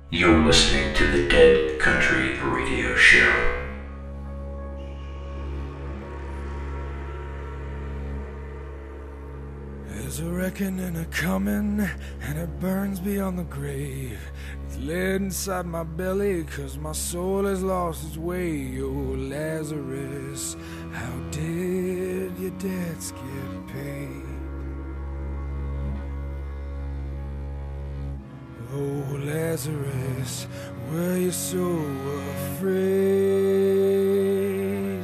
You're listening to the Dead Country Radio Show. There's a reckoning a-comin', and it burns beyond the grave. It's lead inside my belly, 'cause my soul has lost its way. Oh, Lazarus, how did your debts get paid? Oh, Lazarus, were you so afraid?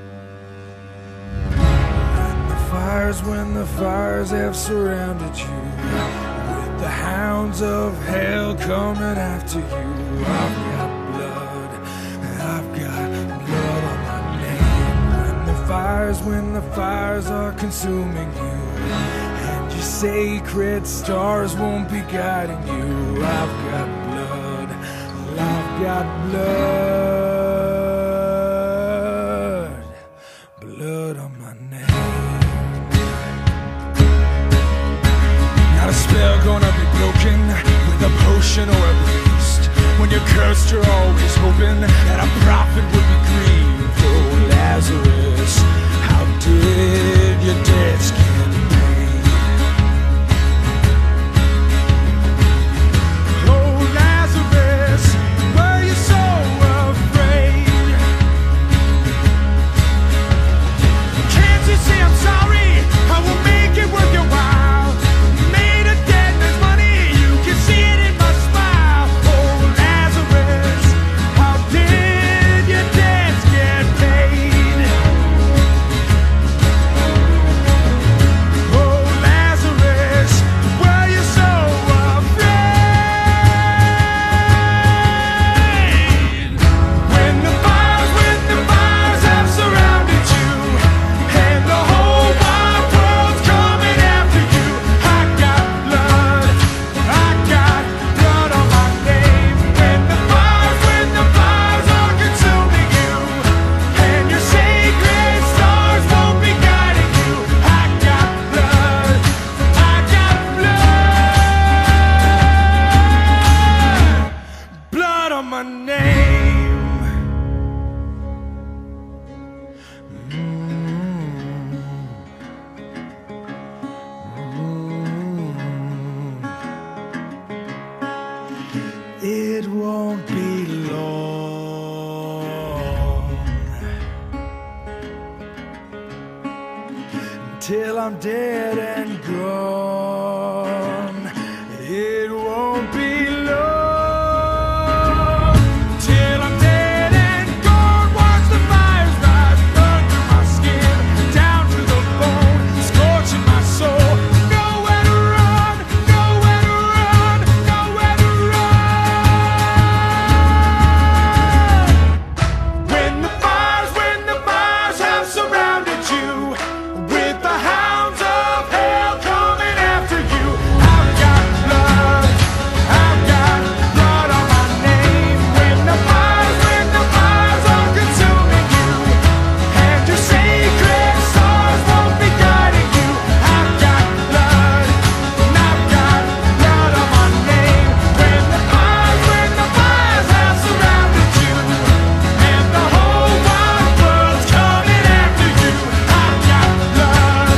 When the fires have surrounded you, with the hounds of hell coming after you, I've got blood on my name. When the fires are consuming you, and your sacred stars won't be guiding you, I've got blood on my name. Not a spell gonna be broken with a potion or a priest. When you're cursed, you're always hoping that a prophet would be grieved. Oh, Lazarus, how did your debts get paid? Oh, Lazarus, were you so afraid? Can't you see I'm sorry? I will make it worth your while. It won't be long till I'm dead and gone. It won't be long till I'm dead and gone. Watch the fires rise, burn through my skin, down to the bone, scorching my soul. Nowhere to run, nowhere to run, nowhere to run. When the fires have surrounded you, with the hounds of hell coming after you, I've got blood on my name. When the fires are consuming you, and your sacred stars won't be guiding you, I've got blood on my name. When the fires have surrounded you, and the whole wide world's coming after you, I've got blood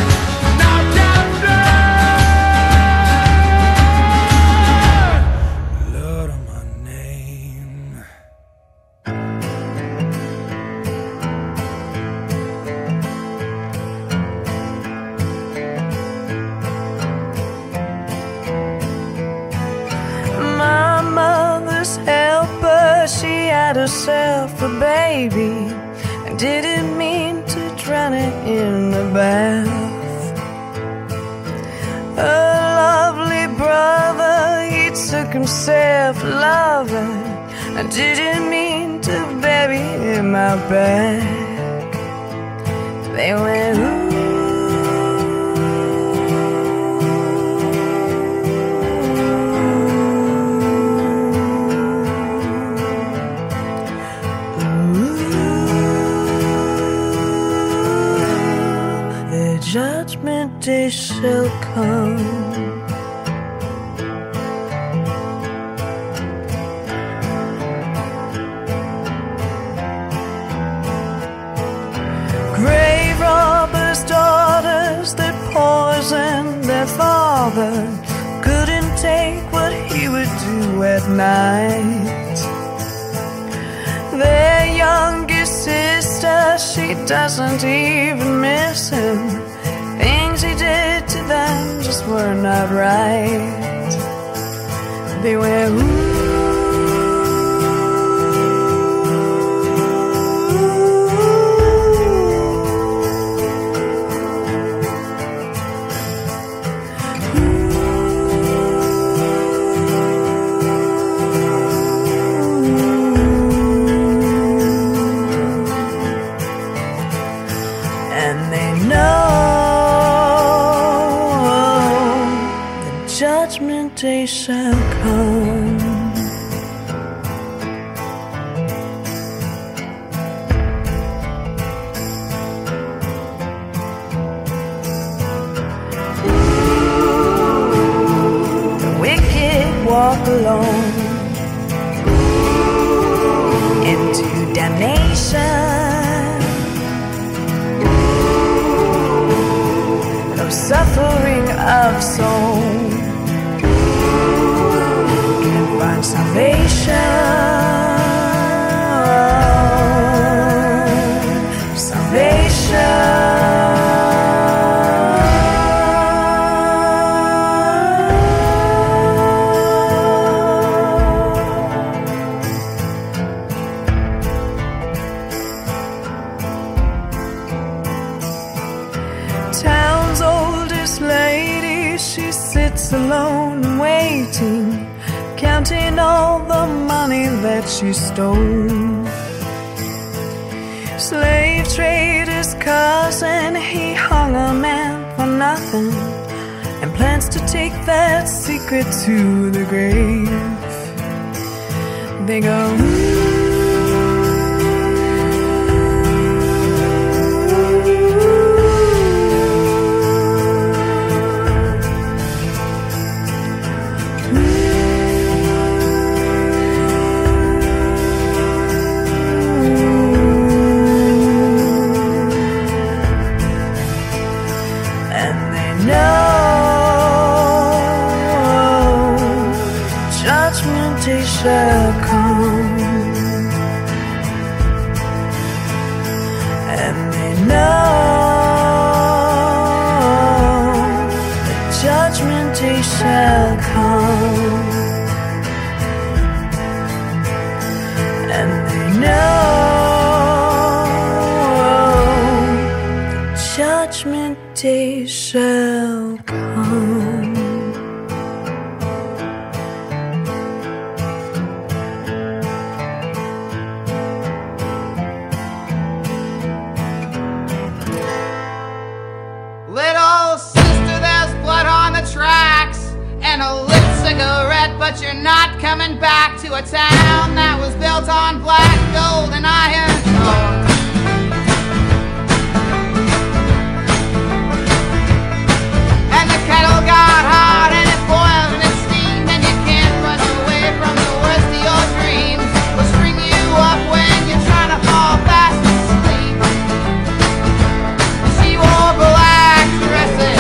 on my name. My mother's helper, she had herself a baby and didn't mean to drown it in the bath. A lovely brother, he took himself a lover and didn't mean to bury him out back. They went ooh. The judgment day shall come. father couldn't take what he would do at night. Their youngest sister, she doesn't even miss him. Things he did to them just were not right. They went, ooh. Day shall come. The wicked walk alone into damnation. No suffering of soul find salvation, salvation. Town's oldest lady, she sits alone waiting, counting all the money that she stole. Slave trader's cousin, he hung a man for nothing, and plans to take that secret to the grave. They go, shall come, and they know the judgment day shall come, and they know the judgment day shall come. And a lit cigarette, but you're not coming back to a town that was built on black gold and iron ore. And the kettle got hot and it boiled and it steamed, and you can't run away from the worst of your dreams. We'll string you up when you're trying to fall fast asleep. She wore black dresses.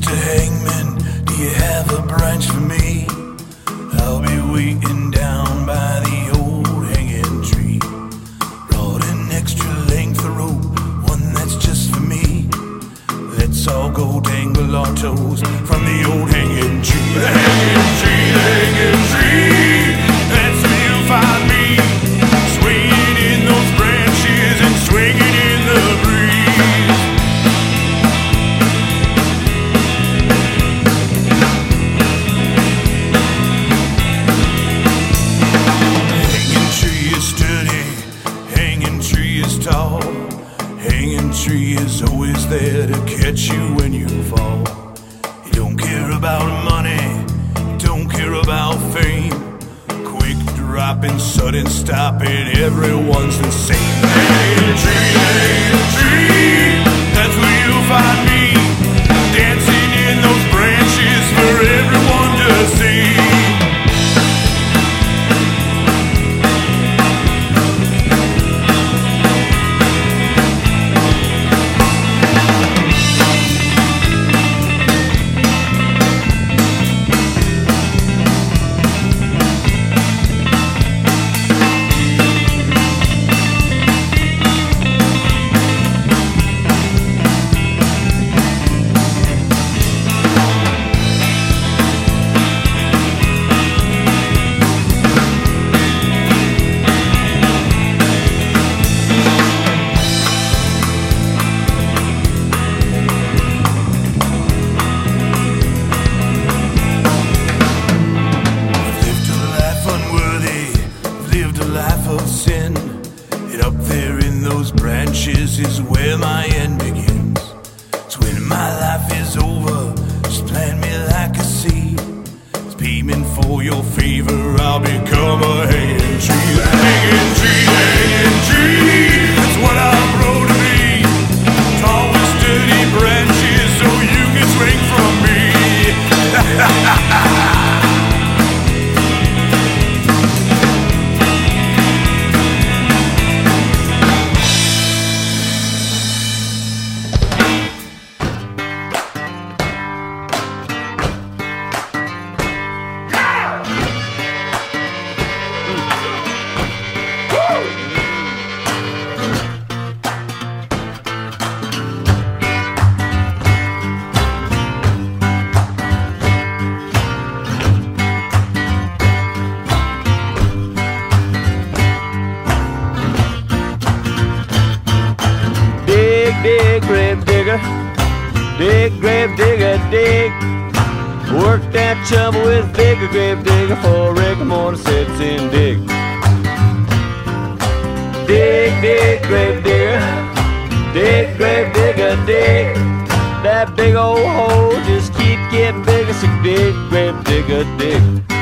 Mr. Hangman, do you have a branch for me? I'll be waiting down by the old hanging tree. Brought an extra length of rope, one that's just for me. Let's all go dangle our toes from the old hanging tree. The hanging tree, the hanging tree. That's where you'll find me, swinging in those branches and swinging in the breeze. Hanging tree is sturdy, hanging tree is tall. Hanging tree is always there to catch you when you fall. He don't care about money, don't care about fame. Quick dropping, sudden stopping, everyone's the same. Hanging tree, that's where you'll find me, dancing in those branches for everyone to see. Is where my end begins. So when my life is over, just plant me like a seed. It's payment for your favor, I'll become a hanging tree. A hanging tree, that's what I'm grown to be. Tall with sturdy branches so you can swing from me. Dig, grave digger, dig, grave digger, dig. Work that shovel with bigger grave digger for rigor mortis sets in dig. Dig, dig, grave digger, dig, grave digger, dig. That big old hole just keep getting bigger, so dig, grave digger, dig.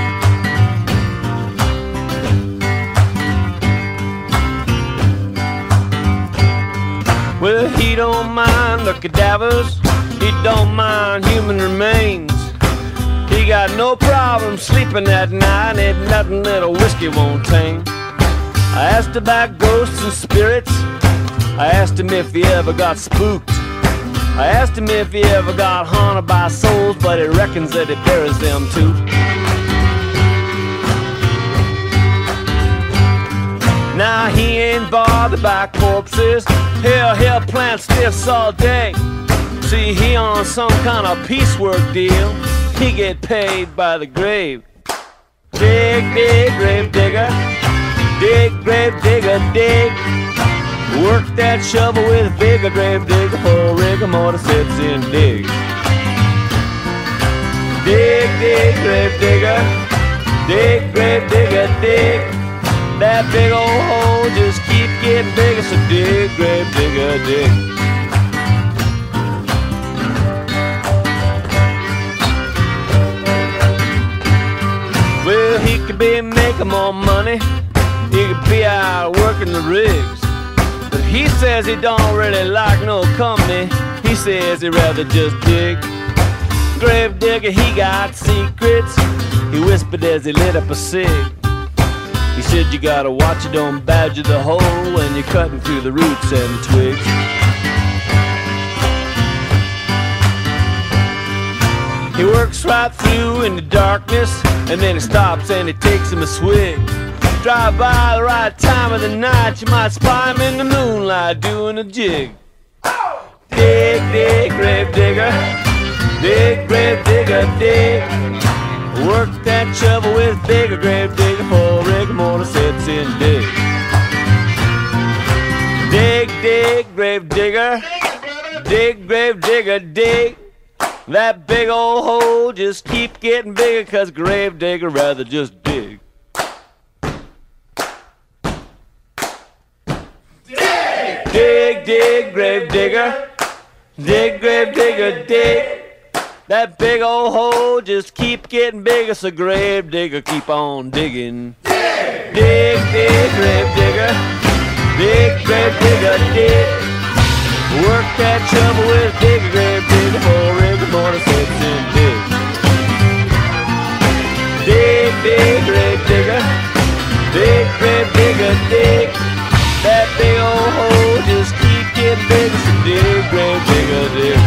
Well, he don't mind the cadavers, he don't mind human remains. He got no problem sleeping at night, ain't nothing that a whiskey won't tame. I asked about ghosts and spirits, I asked him if he ever got spooked. I asked him if he ever got haunted by souls, but he reckons that he buries them too. Now he ain't bothered by corpses, he'll plant stiffs all day. See, he on some kind of piecework deal, he get paid by the grave. Dig, dig, grave digger, dig, grave digger, dig. Work that shovel with vigor, grave digger, for rigor mortis sets in dig. Dig, dig, grave digger, dig, grave digger, dig. That big old hole just keep getting bigger, so dig, grave digger, dig. Well, he could be making more money, he could be out working the rigs, but he says he don't really like no company, he says he'd rather just dig. Grave digger, he got secrets, he whispered as he lit up a cig. He said you gotta watch it, don't badger the hole when you're cutting through the roots and the twigs. He works right through in the darkness, and then he stops and he takes him a swig. Drive by the right time of the night, you might spy him in the moonlight doing a jig. Dig, dig, grave digger. Dig, grave digger, dig. Work that shovel with digger, grave digger, for rigor mortis sets in dig. Dig, dig, grave digger. Dig, grave digger, dig. That big old hole just keep getting bigger, 'cause grave digger rather just dig. Dig! Dig, dig, grave digger. Dig, grave digger, dig. That big old hole just keep getting bigger, so grave digger keep on digging. Dig! Dig, dig, grave digger. Dig, grave digger, dig. Work that shovel with digger, grave digger, for rigor mortis sets in dig. Dig, dig, grave digger. Dig, grave digger, dig. That big old hole just keep getting bigger, so dig, grave digger, dig.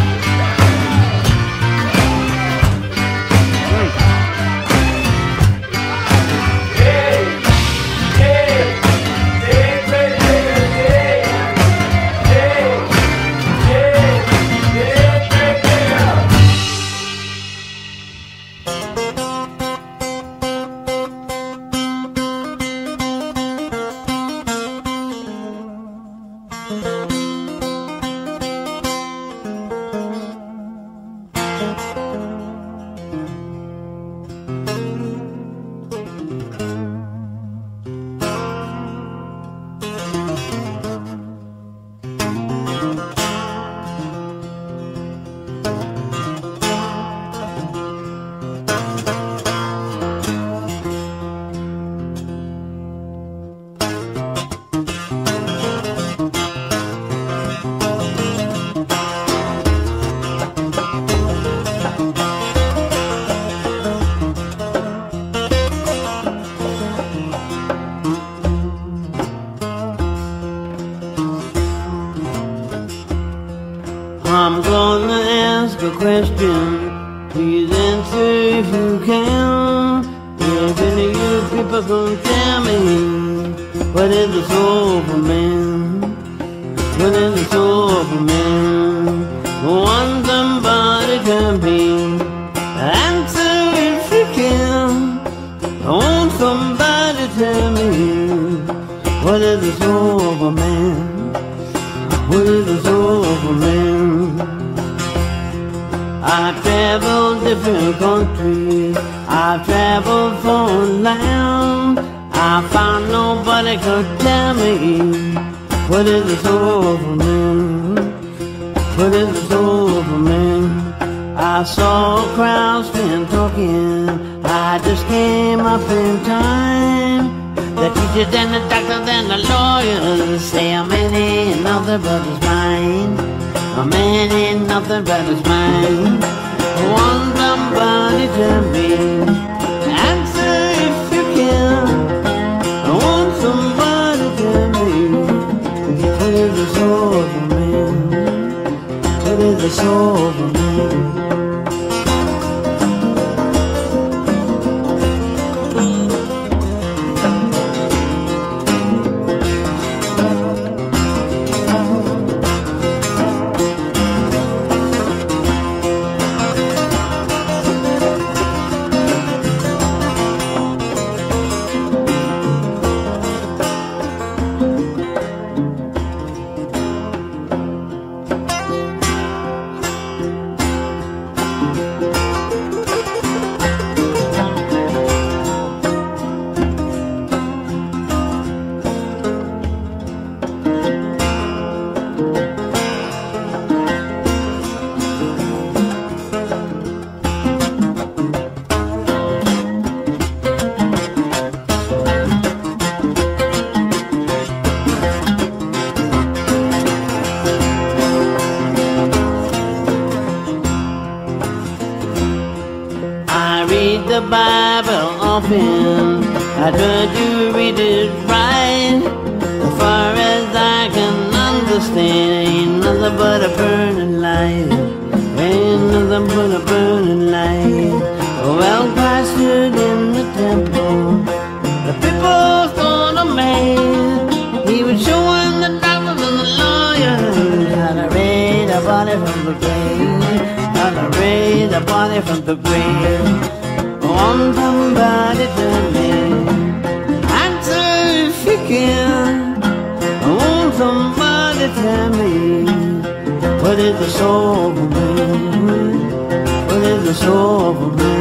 I'm gonna ask a question, please answer if you can. If any of you people can tell me, what is the soul of a man? What is the soul of a man? Want somebody can be, answer if you can. I want somebody to tell me, what is the soul of a man? What is the soul of a man? I traveled different countries, I traveled foreign land. I found nobody could tell me, what is the soul of a man? What is the soul of a man? I saw a crowd stand talking, I just came up in time. The teachers and the doctors and the lawyers say a man ain't nothing but his mind. A man ain't nothing but his mind. Want somebody to me, answer if you can. I want somebody to me, what is the soul of a man? What is the soul of a man? The Bible often, I try to read it right. As far as I can understand, ain't nothing but a burning light. Ain't nothing but a burning light. raise a body from the grave. Want somebody tell me, answer if you can. Want somebody tell me, what is the soul for me? What is the soul for me?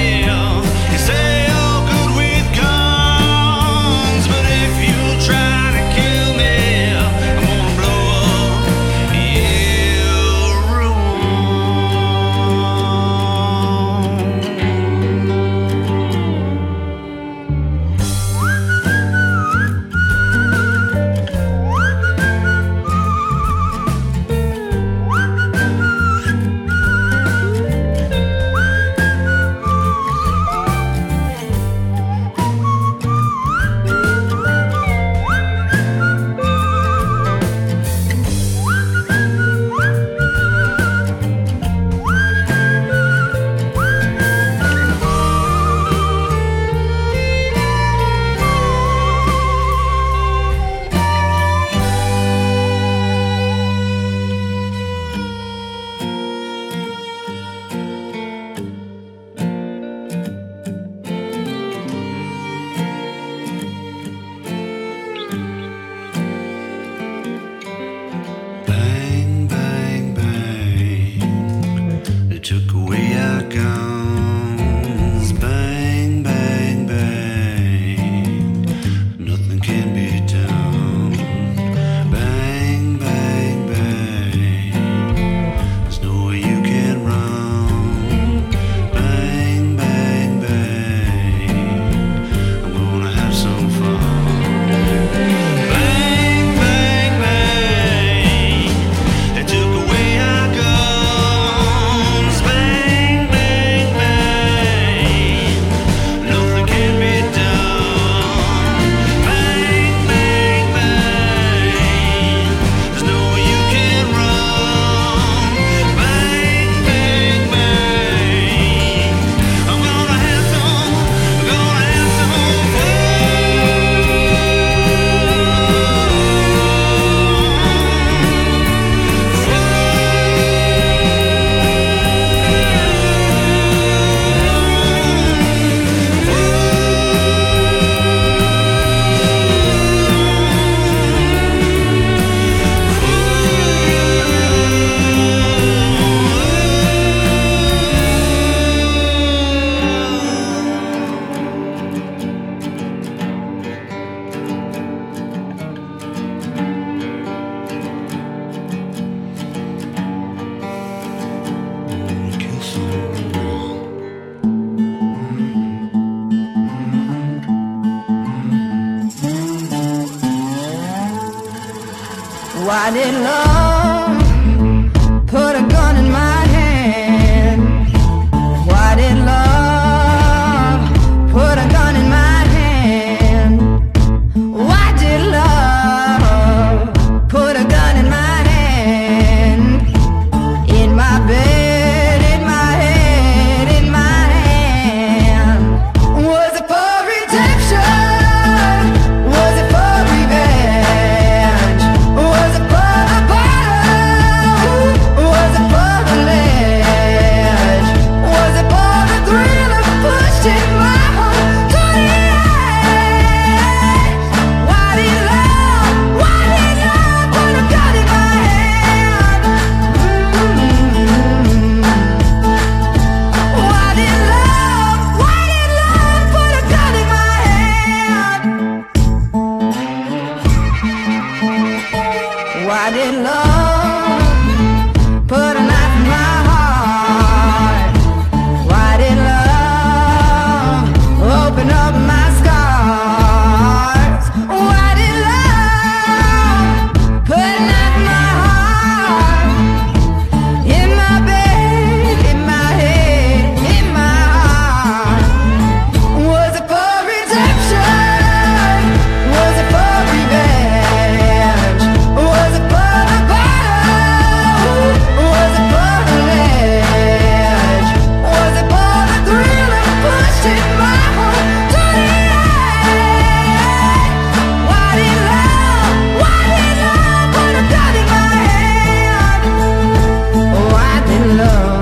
Try Why did love put a gun in my hand? Why did love put a gun in my hand? Why did love put a gun in my hand? In my bed, in my head, in my hand. Was it for redemption? Was it for revenge? Was it for a bottle? Was it for the ledge? Was it for the thrill of pushing my heart to the edge? Why did love put a gun in my hand? Why did love put a gun in my hand? Why did love put a knife in my heart? Why did love open up my scars? Why did love put a knife in my heart? In my bed, in my head, in my heart. Was it for redemption? Was it for revenge? Was it for the bottle? Was it for the ledge? Was it for the thrill of pushing my heart to the edge? Why did love put a gun in my hand? Why did love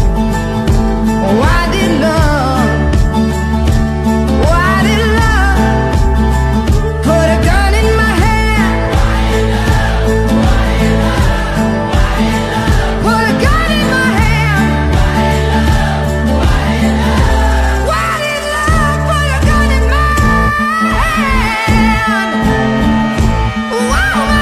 put a gun in my hand? Put a gun in my hand. Why did love put a gun in my hand? Wow, my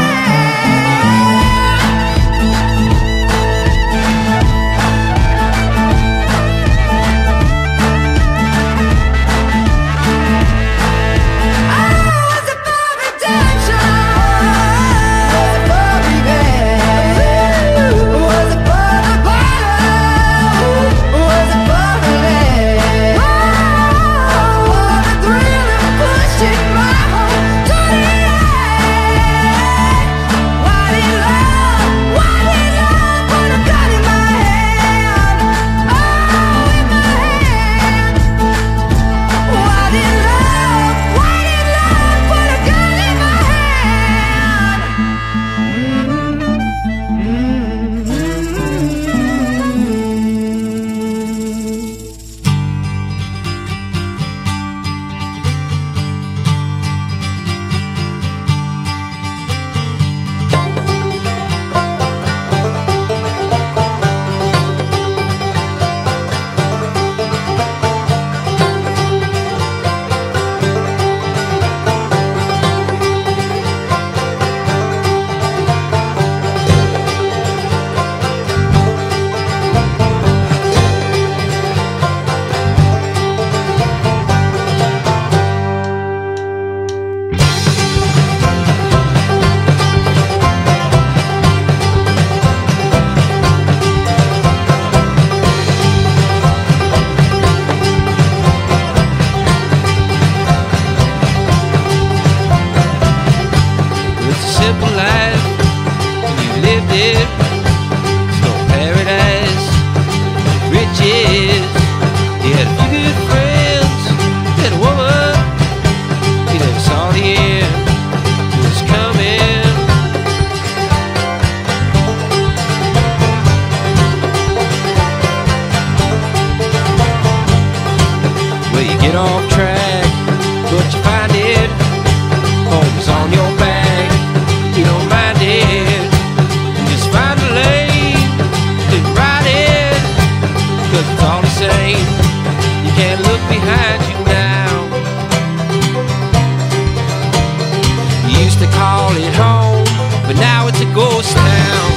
was it for redemption? Was it for revenge? Was it for the bottle? Was it for the ledge? For the thrill of pushing my heart to the edge? Why did love put a gun in my hand? Oh, in my hand. Why did love put a gun in my It's a simple life, and you lived it. It's no paradise, riches. You had a few good friends, you had a woman. You never saw the end, it was coming. Well, you get off track, but you find it. Home is on your back, you don't mind it. You just find a lane, then ride it, 'cause it's all the same. You can't look behind you now. You used to call it home, but now it's a ghost town.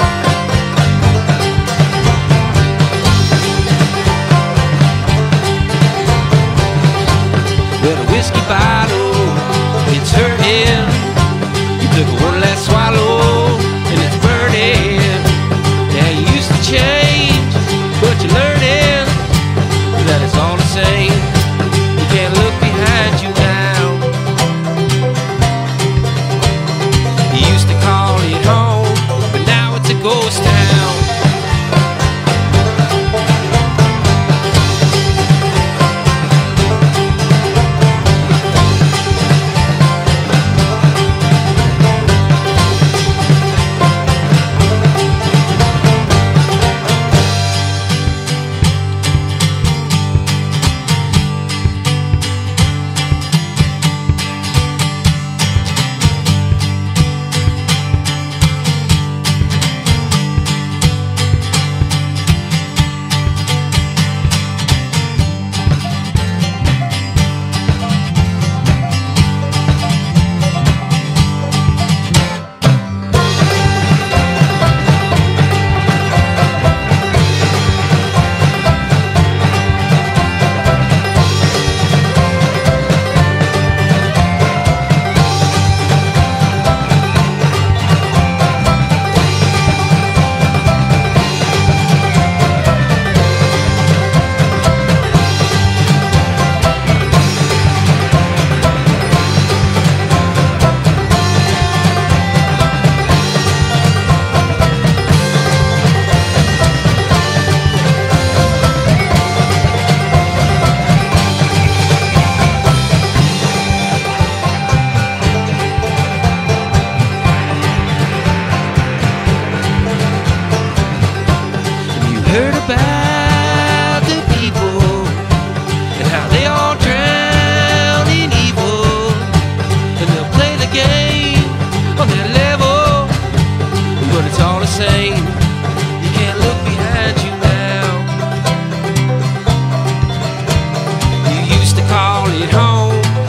Well, the whiskey bottle, it's hurting. You took one last swallow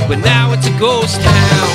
but now it's a ghost town.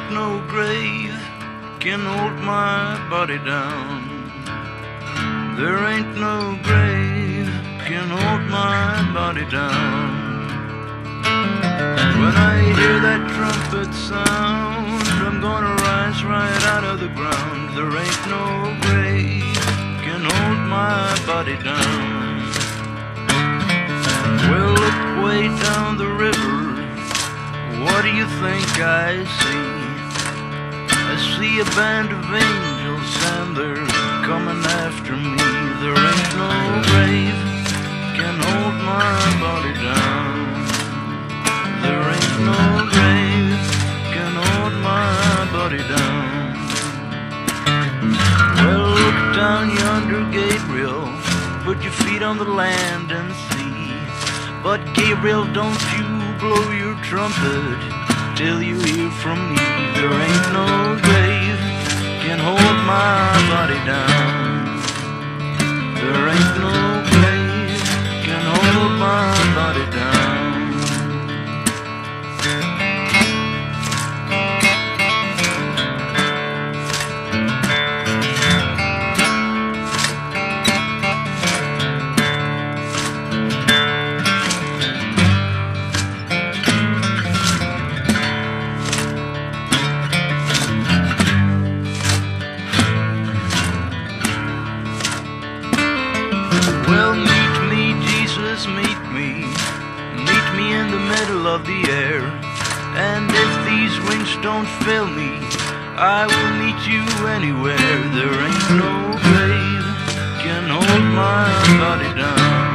ain't no grave can hold my body down. There ain't no grave can hold my body down. When I hear that trumpet sound, I'm gonna rise right out of the ground. There ain't no grave can hold my body down. Well, look way down the river. What do you think I see? I see a band of angels and they're coming after me. There ain't no grave can hold my body down. There ain't no grave can hold my body down. Well, look down yonder, Gabriel. Put your feet on the land and see. But Gabriel, don't you blow your trumpet till you hear from me. There ain't no grave can hold my body down. There ain't no grave can hold my body down. Of the air, and if these wings don't fail me, I will meet you anywhere. There ain't no grave can hold my body down.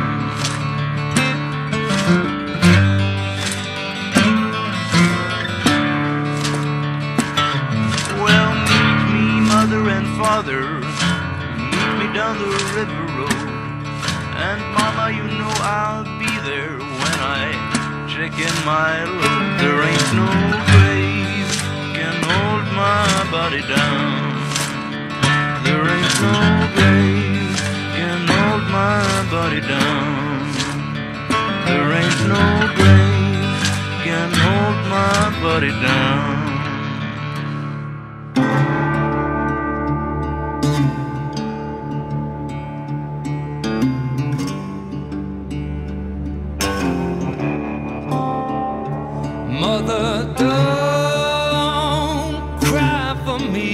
Well, meet me, mother and father, meet me down the river road, and mama, you know I'll be there when I in my load. There ain't no grave can hold my body down. There ain't no grave can hold my body down. There ain't no grave can hold my body down. Mother, don't cry for me.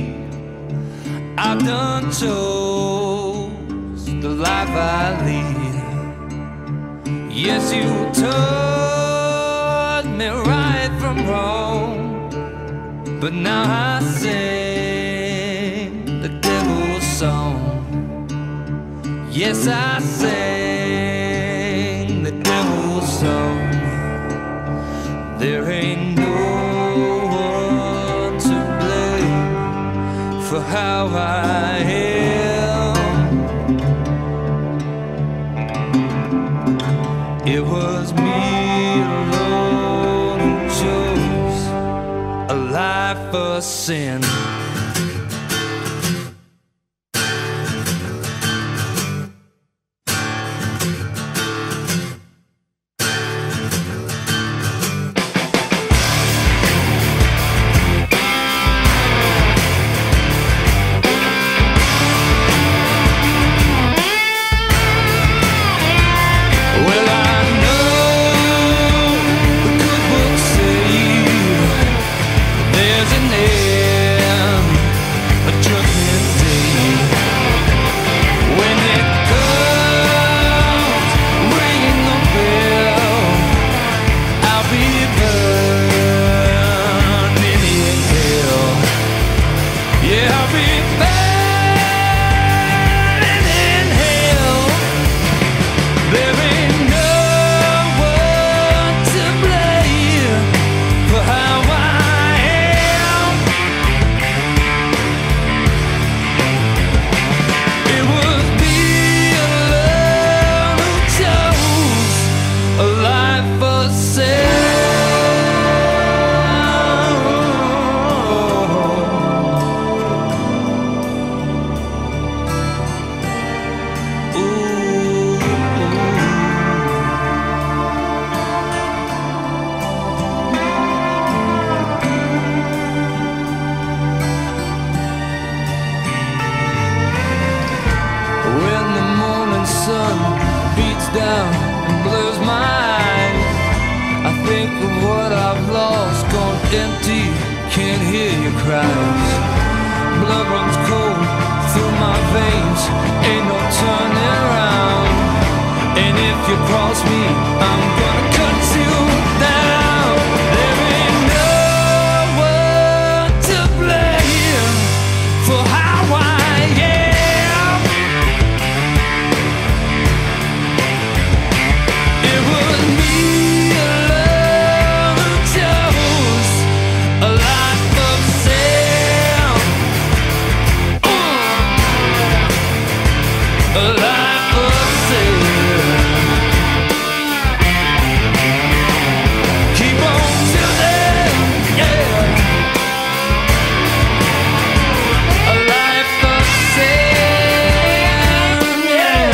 I've done chose the life I lead. Yes, you taught me right from wrong, but now I sing the devil's song. Yes, I sing the devil's song. There ain't no one to blame for how I am. It was me alone who chose a life of sin. There's an end think of what I've lost, gone empty, can't hear your cries. Blood runs cold through my veins, ain't no turning around. And if you cross me, I'm gonna cut you down. There ain't no one to blame for how I am. It was me alone who chose a life of sin. A life of sin. Keep on choosing, yeah. A life of sin, yeah.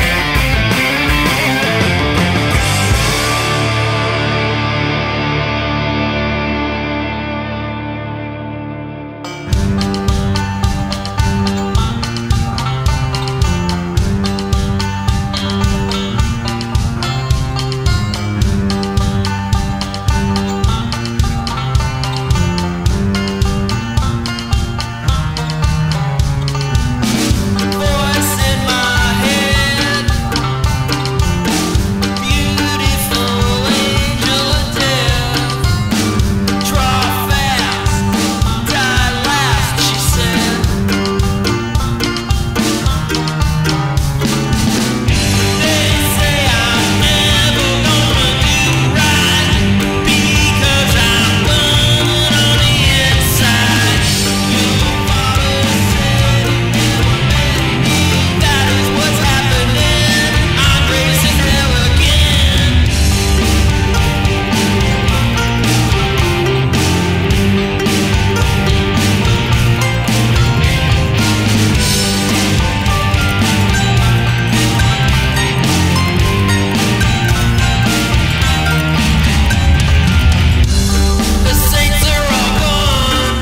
Voice in my head, beautiful angel of death. Draw fast, die last, she said. They say I'm never gonna do right because I'm burning on the inside. Your father said that is what's happening. I'm racing hell again. The saints are all gone.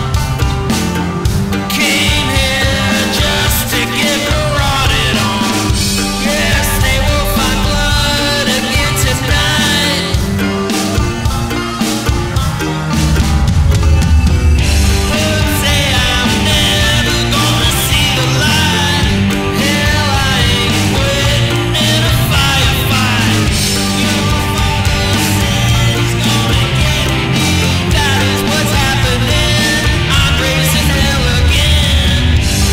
Came here just to get rotted on. Yes, they will find blood again tonight. But say I'm never gonna see the light. Hell, I ain't quitting in a firefight. Your father said he's gonna get me. That is what's happening. I'm racing hell again.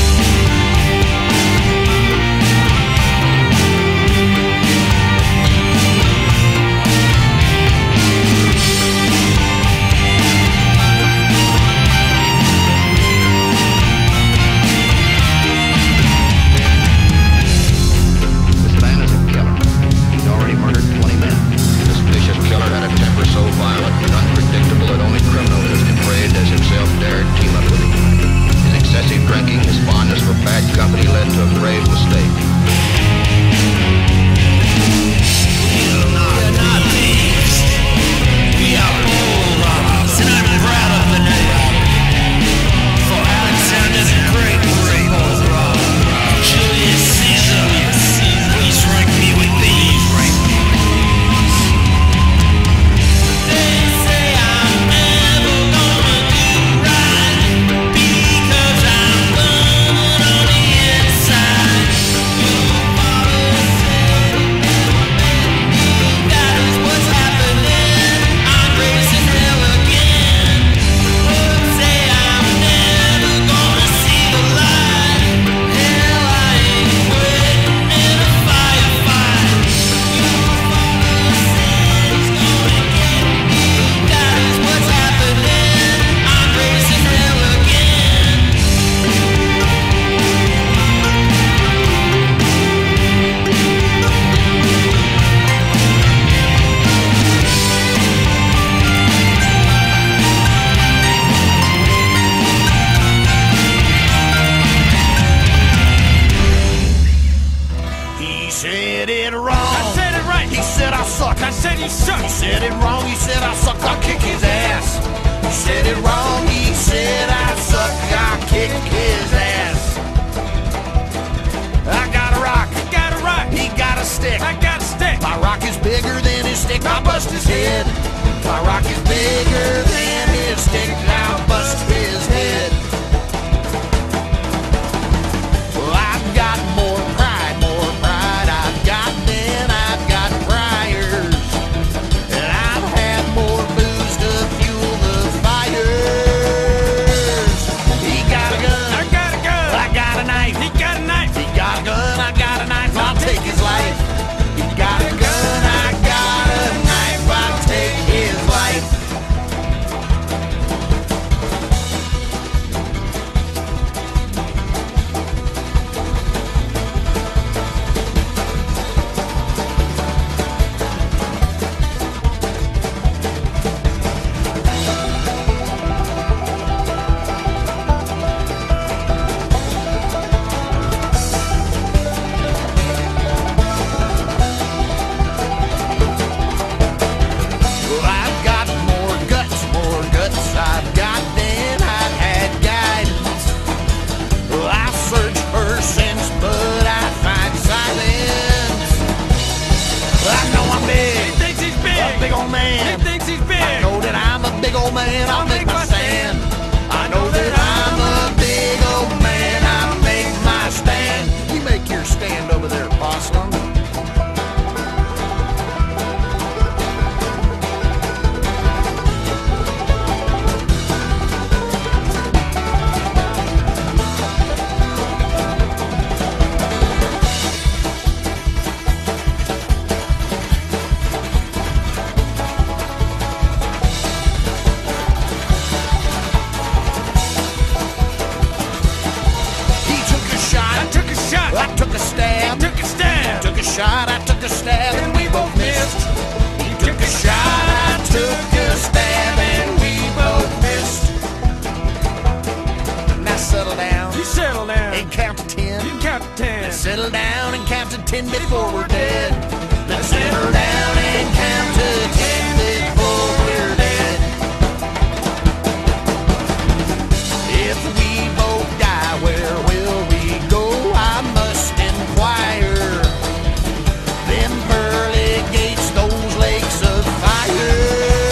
This man is a killer. He's already murdered 20 men. This vicious killer had a temper so violent and unpredictable that only criminals as depraved as himself dared team up with him. His excessive drinking, his fondness for bad company led to a grave mistake. We're not thieves. We are bull robbers, and I'm proud of the name. For Alexander the Great was a bull robber. Julius Caesar, please rank me with these. They say I'm never gonna do right because I'm burning on the inside. Your father said that is what's happening. I'm racing hell again. But say I'm never gonna see the light. Hell, I ain't quitting in a firefight. Your father said he's gonna get me. That is what's happening. I'm racing hell again. He said it wrong. I said it right. He said I suck. I said he suck. He said it wrong. He said I suck. I'll kick his ass. He said it wrong. He said I suck. I'll kick his ass. I got a rock. He got a rock. He got a stick. I got a stick. My rock is bigger than his stick. I bust his head. My My rock is bigger than his stick, now bust his head. Well, I've got more pride I've got than I've got priors. And I've had more booze to fuel the fires. He got a gun, I got a gun, I got a knife, he got a knife. He got a gun, I got a knife, I'll take his life. He got a gun, I got a knife, I'll take his life. Well, I've got more guts I've got than I've had guidance. Well, I search for sense, but I find silence. Well, I know I'm big. He thinks he's big. A big old man. He thinks he's big. I know that I'm a big old man. I'll make my stand. I know that I'm a big old man. I'll make my stand. You make your stand over there, Possum. He took a shot. I took a shot. I took a stab. He took a stab. Took a shot. I took a stab, and we both missed. He took a shot. I took a stab, and we both missed. Now settle down. You settle down. And count to 10. You count to 10. Now settle down and count to 10 before we're dead. Now settle down and count to 10 before we're dead. If we both die, where will we go? I must inquire. Them pearly gates, those lakes of fire.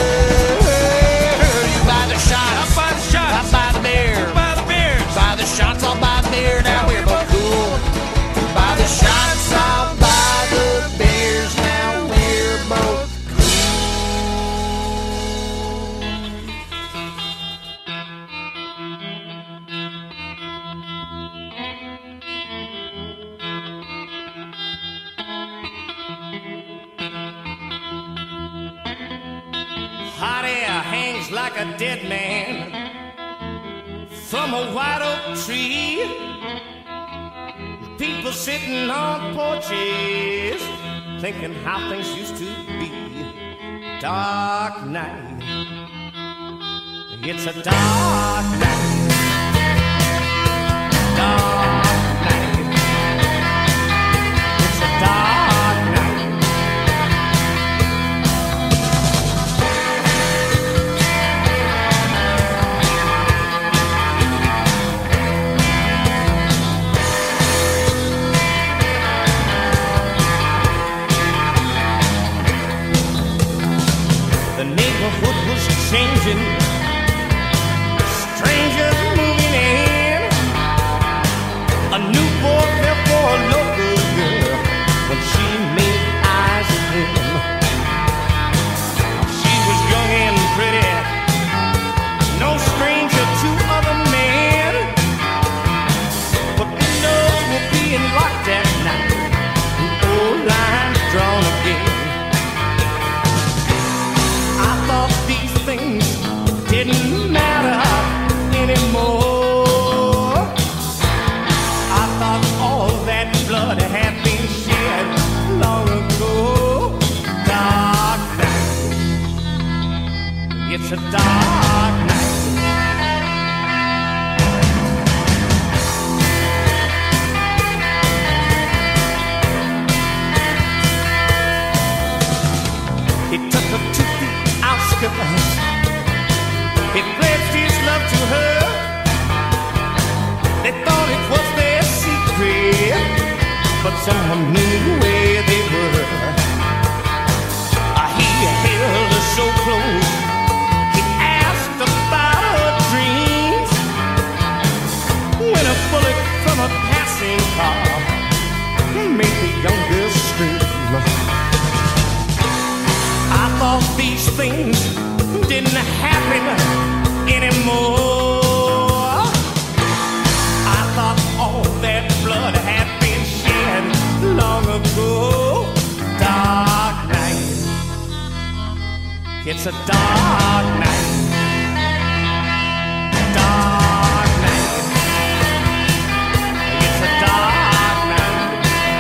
You buy the shots, I buy the shots, I buy the beer, buy the beers, buy the shots, I'll buy the beer. Now we're both cool. Buy the shots, I'll buy the beers. Now we're both hot air hangs like a dead man from a white oak tree. People sitting on porches thinking how things used to be. Dark night. It's a dark night. Dark night. It's a dark night. The neighborhood was changing, strangers moving in. A new boy fell for a local girl when she made eyes at him. She was young and pretty, no stranger to other men. But windows were being locked that night, and old lines drawn again. I thought these things didn't matter anymore. I thought all that blood had been shed long ago. Dark night. It's a dark night. He took her to the outskirts. He pledged his love to her. They thought it was their secret, but someone knew where they were. He held her so close happen anymore. I thought all that blood had been shed long ago. Dark night, it's a dark night. Dark night, it's a dark night.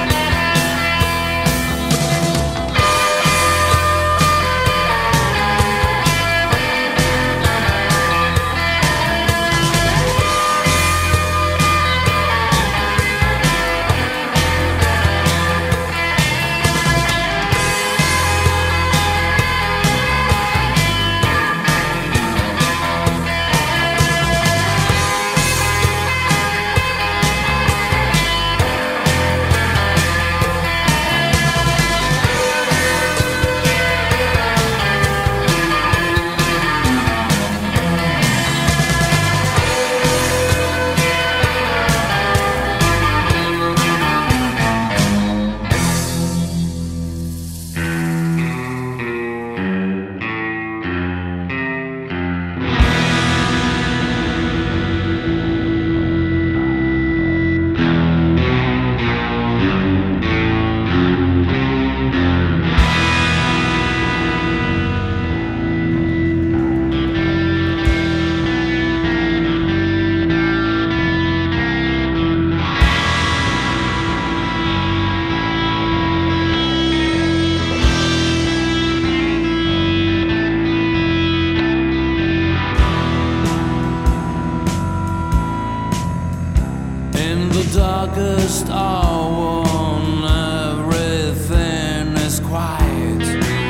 darkest hour when everything is quiet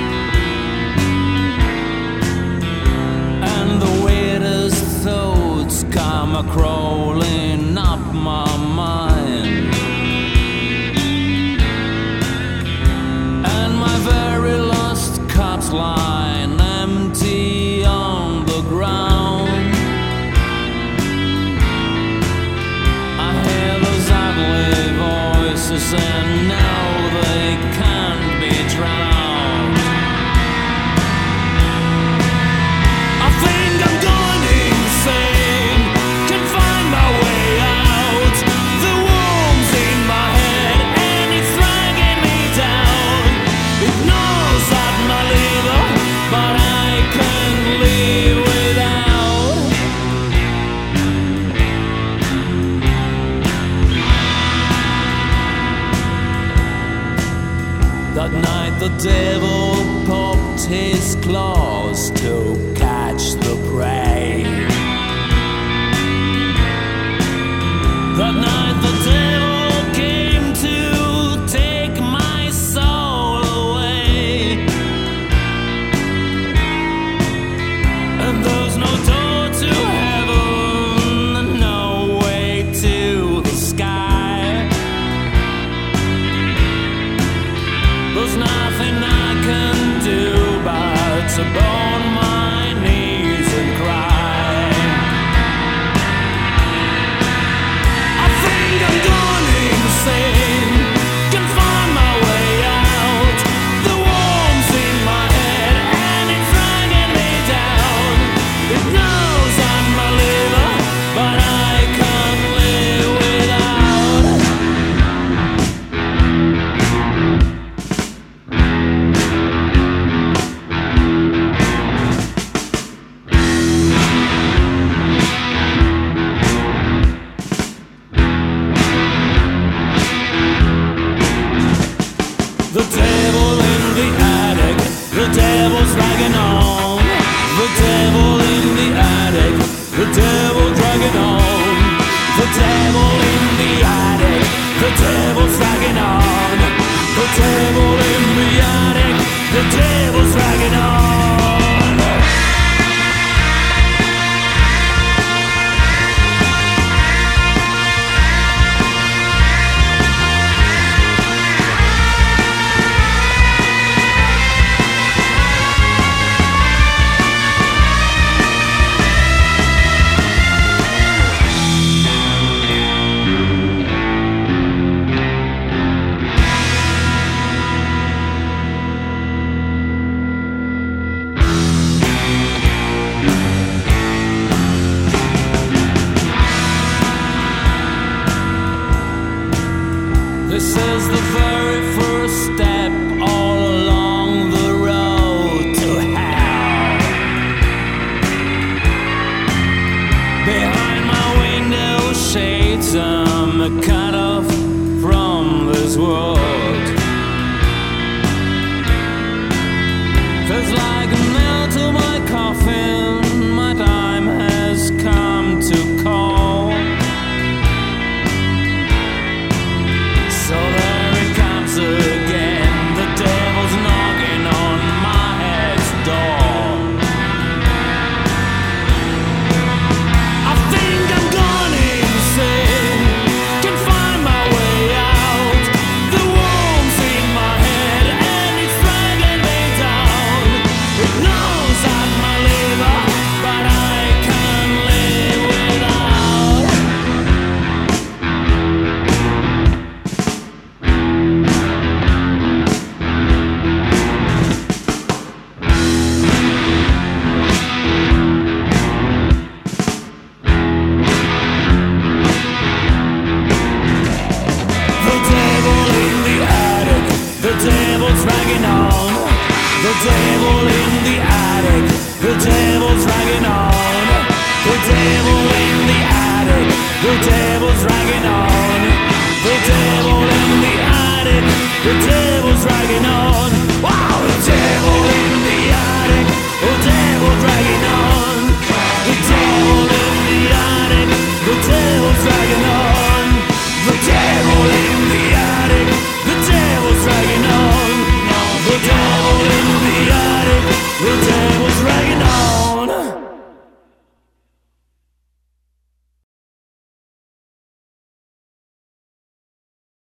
and the weirdest thoughts come crawling up my mind, and my very last cups lying empty on the ground. I hear those ugly voices and now they can't be drowned. I think I'm going insane, can't find my way out. The worm's in my head and it's dragging me down. It knows that my liver, but I can't live without. That night the devil popped his claws to catch the prey. That night the devil came to take my soul away, and there's no door to heaven and no way to the sky. There's nothing I can do but to bone my knees and cry. I think I'm gone insane, can't find my way out. The worm's in my head and it's dragging me down. It knows I'm my liver, but I can't live without. The devil in the attic, the devil's dragging on. The devil in the attic, the devil dragging on. The devil in the attic, the devil's dragging on. The devil in the attic, the devil's dragging on. The devil in the attic, the devil's dragging on. The devil in the attic, the devil's dragging on. The devil in the attic, the devil's dragging on. Wow, the devil in the attic, the devil dragging on. The devil in the attic, the devil's dragging on. The devil in the attic, the devil's dragging on. The devil in the attic, the devil's dragging on.